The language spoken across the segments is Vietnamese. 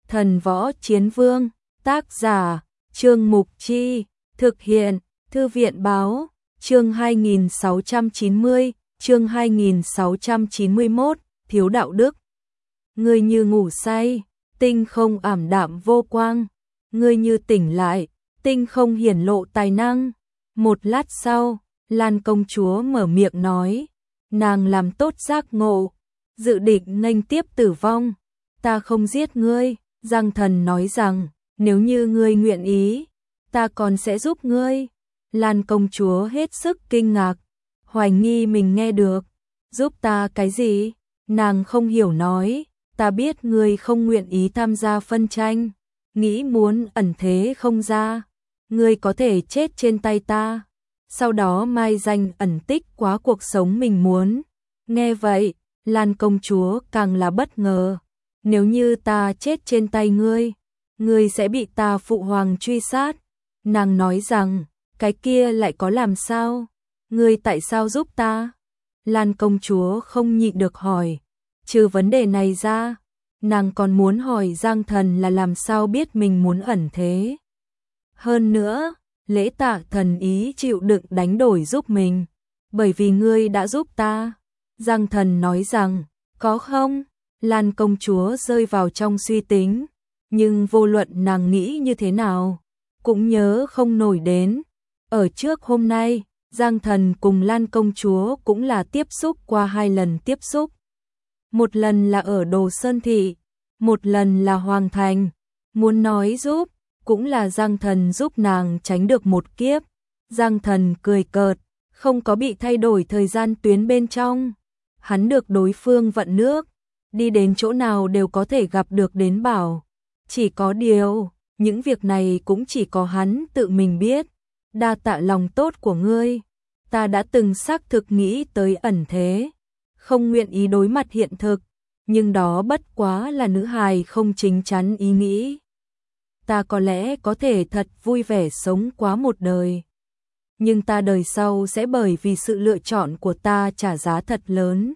Thần Võ Chiến Vương, tác giả, Trương Mục Chi, thực hiện, Thư viện Báo, chương 2690, chương 2691, thiếu đạo đức. Ngươi như ngủ say, tinh không ảm đạm vô quang, ngươi như tỉnh lại, tinh không hiển lộ tài năng. Một lát sau, Lan công chúa mở miệng nói, nàng làm tốt giác ngộ, dự định nghênh tiếp tử vong. Ta không giết ngươi, Giang Thần nói rằng, nếu như ngươi nguyện ý, ta còn sẽ giúp ngươi. Lan công chúa hết sức kinh ngạc, hoài nghi mình nghe được. Giúp ta cái gì? Nàng không hiểu nói, ta biết ngươi không nguyện ý tham gia phân tranh, nghĩ muốn ẩn thế không ra. Ngươi có thể chết trên tay ta, sau đó mai danh ẩn tích quá cuộc sống mình muốn. Nghe vậy, Lan công chúa càng là bất ngờ. Nếu như ta chết trên tay ngươi, ngươi sẽ bị ta phụ hoàng truy sát. Nàng nói rằng, cái kia lại có làm sao? Ngươi tại sao giúp ta? Lan công chúa không nhịn được hỏi. Trừ vấn đề này ra, nàng còn muốn hỏi Giang Thần là làm sao biết mình muốn ẩn thế. Hơn nữa, lễ tạ thần ý chịu đựng đánh đổi giúp mình, bởi vì ngươi đã giúp ta. Giang Thần nói rằng, có không? Lan công chúa rơi vào trong suy tính, nhưng vô luận nàng nghĩ như thế nào, cũng nhớ không nổi đến. Ở trước hôm nay, Giang Thần cùng Lan công chúa cũng là tiếp xúc qua 2 lần tiếp xúc. Một lần là ở Đồ Sơn Thị, một lần là Hoàng Thành. Muốn nói giúp, cũng là Giang Thần giúp nàng tránh được một kiếp. Giang Thần cười cợt, không có bị thay đổi thời gian tuyến bên trong. Hắn được đối phương vận nước, đi đến chỗ nào đều có thể gặp được đến bảo. Chỉ có điều, những việc này cũng chỉ có hắn tự mình biết. Đa tạ lòng tốt của ngươi, ta đã từng xác thực nghĩ tới ẩn thế, không nguyện ý đối mặt hiện thực, nhưng đó bất quá là nữ hài không chính chắn ý nghĩ. Ta có lẽ có thể thật vui vẻ sống quá một đời, nhưng ta đời sau sẽ bởi vì sự lựa chọn của ta trả giá thật lớn,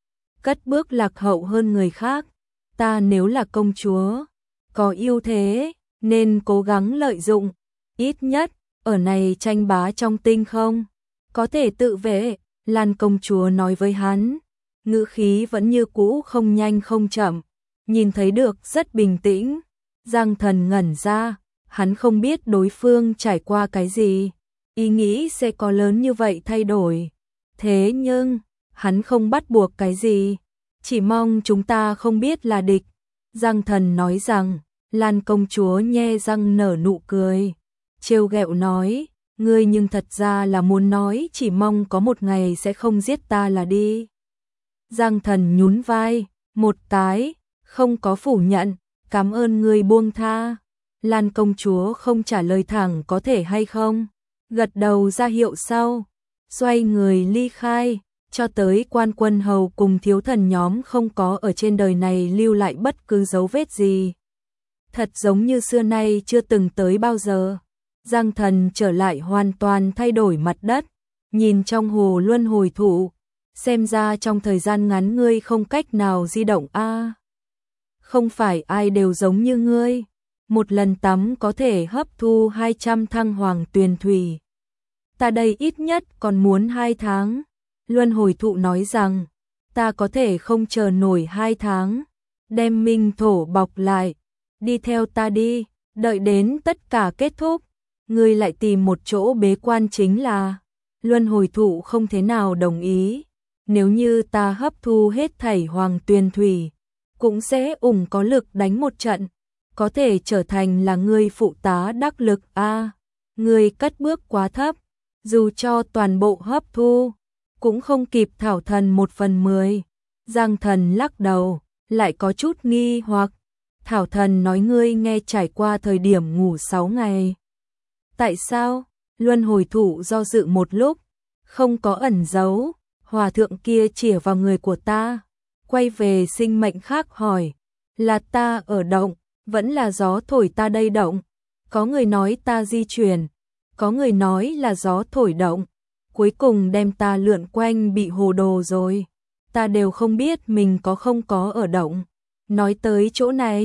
cất bước lạc hậu hơn người khác. Ta nếu là công chúa, có ưu thế, nên cố gắng lợi dụng, ít nhất, ở này tranh bá trong tinh không, có thể tự vệ. Lan công chúa nói với hắn, ngữ khí vẫn như cũ không nhanh không chậm, nhìn thấy được rất bình tĩnh. Giang Thần ngẩn ra, hắn không biết đối phương trải qua cái gì, ý nghĩ sẽ có lớn như vậy thay đổi. Thế nhưng, hắn không bắt buộc cái gì, chỉ mong chúng ta không biết là địch. Giang Thần nói rằng, Lan công chúa nhe răng nở nụ cười, trêu ghẹo nói, ngươi nhưng thật ra là muốn nói chỉ mong có một ngày sẽ không giết ta là đi. Giang Thần nhún vai, một cái, không có phủ nhận, cảm ơn ngươi buông tha. Lan công chúa không trả lời thẳng có thể hay không, gật đầu ra hiệu sau, xoay người ly khai, cho tới Quan Quân Hầu cùng thiếu thần nhóm không có ở trên đời này lưu lại bất cứ dấu vết gì. Thật giống như xưa nay chưa từng tới bao giờ. Giang Thần trở lại hoàn toàn thay đổi mặt đất, nhìn trong hồ luân hồi thụ, xem ra trong thời gian ngắn ngươi không cách nào di động a. Không phải ai đều giống như ngươi, một lần tắm có thể hấp thu 200 thăng hoàng tuyền thủy. Ta đây ít nhất còn muốn 2 tháng. Luân hồi thụ nói rằng, ta có thể không chờ nổi 2 tháng, đem minh thổ bọc lại, đi theo ta đi, đợi đến tất cả kết thúc, ngươi lại tìm một chỗ bế quan chính là. Luân hồi thụ không thế nào đồng ý, nếu như ta hấp thu hết thảy hoàng tuyền thủy, cũng sẽ có lực đánh một trận, có thể trở thành là ngươi phụ tá đắc lực a. Ngươi cất bước quá thấp, dù cho toàn bộ hấp thu, cũng không kịp Thảo Thần 1/10. Giang Thần lắc đầu, lại có chút nghi hoặc. Thảo Thần nói ngươi nghe trải qua thời điểm ngủ 6 ngày. Tại sao? Luân hồi thụ do dự một lúc, không có ẩn giấu. Hòa thượng kia chĩa vào người của ta, quay về sinh mệnh khác hỏi, là ta ở động, vẫn là gió thổi ta đây động? Có người nói ta di chuyển, có người nói là gió thổi động, cuối cùng đem ta lượn quanh bị hồ đồ rồi. Ta đều không biết mình có không có ở động. Nói tới chỗ này,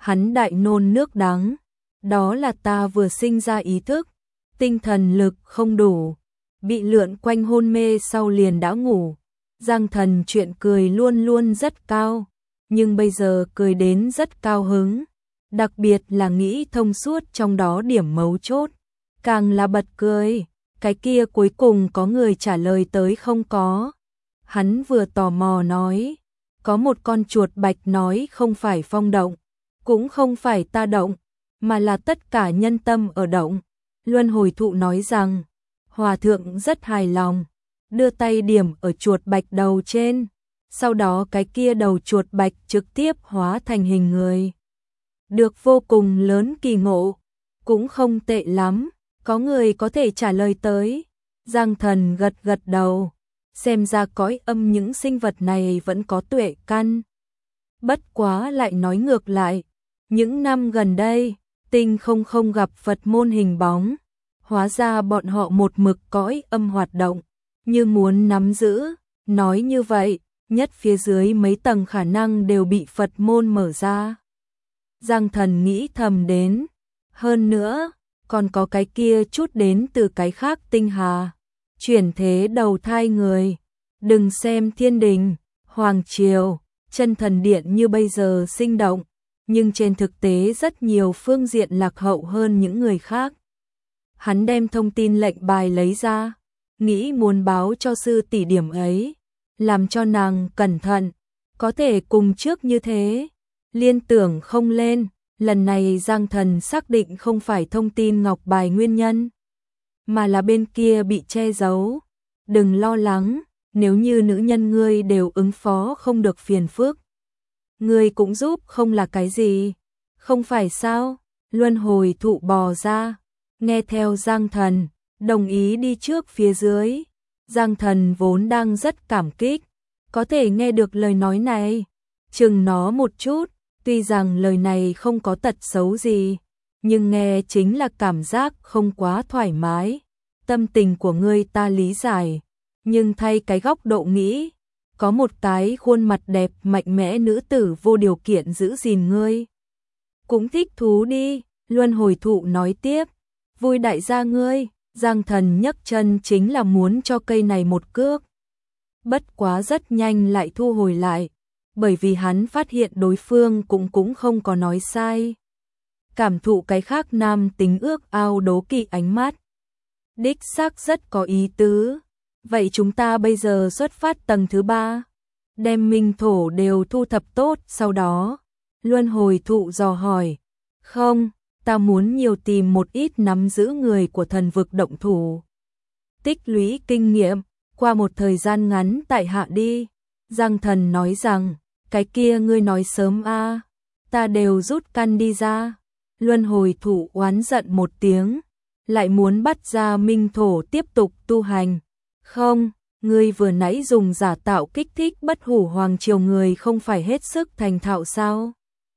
Hắn đại nôn nước đắng, đó là ta vừa sinh ra ý thức, tinh thần lực không đủ, bị lượn quanh hôn mê sau liền đã ngủ. Giang Thần chuyện cười luôn luôn rất cao, nhưng bây giờ cười đến rất cao hứng, đặc biệt là nghĩ thông suốt trong đó điểm mấu chốt, càng là bật cười. Cái kia cuối cùng có người trả lời tới không có. Hắn vừa tò mò nói, có một con chuột bạch nói không phải phong động, cũng không phải ta động, mà là tất cả nhân tâm ở động. Luân Hồi Thụ nói rằng, Hòa thượng rất hài lòng, đưa tay điểm ở chuột bạch đầu trên, sau đó cái kia đầu chuột bạch trực tiếp hóa thành hình người. Được vô cùng lớn kỳ ngộ, cũng không tệ lắm, có người có thể trả lời tới. Giang Thần gật gật đầu, xem ra cõi âm những sinh vật này vẫn có tuệ căn. Bất quá lại nói ngược lại, những năm gần đây, Tinh không gặp Phật môn hình bóng, hóa ra bọn họ một mực cõi âm hoạt động, như muốn nắm giữ, nói như vậy, nhất phía dưới mấy tầng khả năng đều bị Phật môn mở ra. Giang Thần nghĩ thầm đến, hơn nữa, còn có cái kia chút đến từ cái khác tinh hà, chuyển thế đầu thai người, đừng xem thiên đình, hoàng triều, chân thần điện như bây giờ sinh động, nhưng trên thực tế rất nhiều phương diện lạc hậu hơn những người khác. Hắn đem thông tin lệnh bài lấy ra, nghĩ muốn báo cho sư tỷ điểm ấy, làm cho nàng cẩn thận, có thể cùng trước như thế. Liên tưởng không lên, lần này Giang Thần xác định không phải thông tin ngọc bài nguyên nhân, mà là bên kia bị che giấu. Đừng lo lắng, nếu như nữ nhân ngươi đều ứng phó không được phiền phức, ngươi cũng giúp không là cái gì, không phải sao? Luân Hồi Thụ bò ra, nghe theo Giang Thần, đồng ý đi trước phía dưới. Giang Thần vốn đang rất cảm kích, có thể nghe được lời nói này, chừng nó một chút, tuy rằng lời này không có tật xấu gì, nhưng nghe chính là cảm giác không quá thoải mái. Tâm tình của ngươi ta lý giải, nhưng thay cái góc độ nghĩ, có một cái khuôn mặt đẹp mạnh mẽ nữ tử vô điều kiện giữ gìn ngươi, cũng thích thú đi. Luân Hồi Thụ nói tiếp, vui đại gia ngươi. Giang Thần nhấc chân chính là muốn cho cây này một cước, bất quá rất nhanh lại thu hồi lại, bởi vì hắn phát hiện đối phương cũng không có nói sai. Cảm thụ cái khác nam tính ước ao đố kỵ ánh mắt, đích xác rất có ý tứ. Vậy chúng ta bây giờ xuất phát tầng thứ 3, đem minh thổ đều thu thập tốt sau đó. Luân Hồi Thụ dò hỏi, không, ta muốn nhiều tìm một ít nắm giữ người của thần vực động thủ, tích lũy kinh nghiệm, qua một thời gian ngắn tại hạ đi. Giang Thần nói rằng, cái kia ngươi nói sớm a, ta đều rút căn đi ra. Luân Hồi Thụ oán giận một tiếng, lại muốn bắt ra minh thổ tiếp tục tu hành. Không, ngươi vừa nãy dùng giả tạo kích thích bất hủ hoàng triều người không phải hết sức thành thạo sao?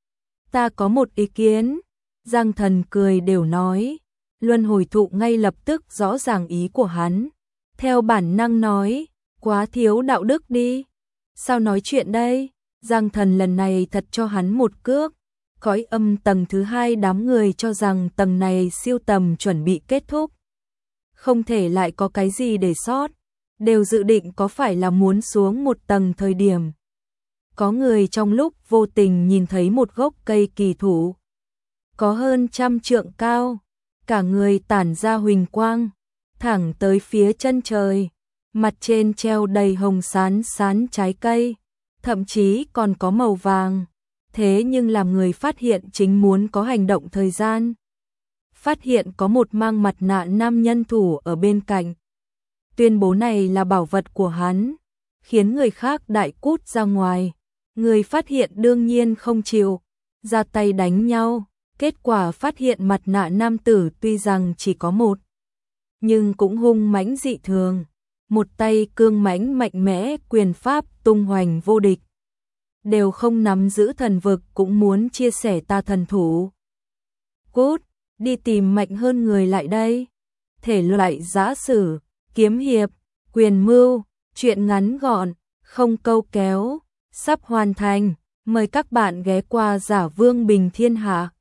Ta có một ý kiến. Giang Thần cười đều nói. Luân Hồi Thụ ngay lập tức rõ ràng ý của hắn, theo bản năng nói, quá thiếu đạo đức đi. Sao nói chuyện đây? Giang Thần lần này thật cho hắn một cước. Cõi âm tầng thứ 2 đám người cho rằng tầng này siêu tầm chuẩn bị kết thúc, không thể lại có cái gì để sót, đều dự định có phải là muốn xuống một tầng thời điểm. Có người trong lúc vô tình nhìn thấy một gốc cây kỳ thụ, có hơn 100 trượng cao, cả người tản ra huỳnh quang, thẳng tới phía chân trời, mặt trên treo đầy hồng sán sán trái cây, thậm chí còn có màu vàng. Thế nhưng làm người phát hiện chính muốn có hành động thời gian. Phát hiện có một mang mặt nạ nam nhân thủ ở bên cạnh. Tuyên bố này là bảo vật của hắn, khiến người khác đại cút ra ngoài. Người phát hiện đương nhiên không chịu, ra tay đánh nhau. Kết quả phát hiện mặt nạ nam tử tuy rằng chỉ có một, nhưng cũng hung mãnh dị thường. Một tay cương mãnh mạnh mẽ, quyền pháp tung hoành vô địch. Đều không nắm giữ thần vực cũng muốn chia sẻ ta thần thủ. Cút, đi tìm mạnh hơn người lại đây. Thể loại giã sử, kiếm hiệp, quyền mưu, chuyện ngắn gọn, không câu kéo, sắp hoàn thành. Mời các bạn ghé qua Giả Vương Bình Thiên Hạ.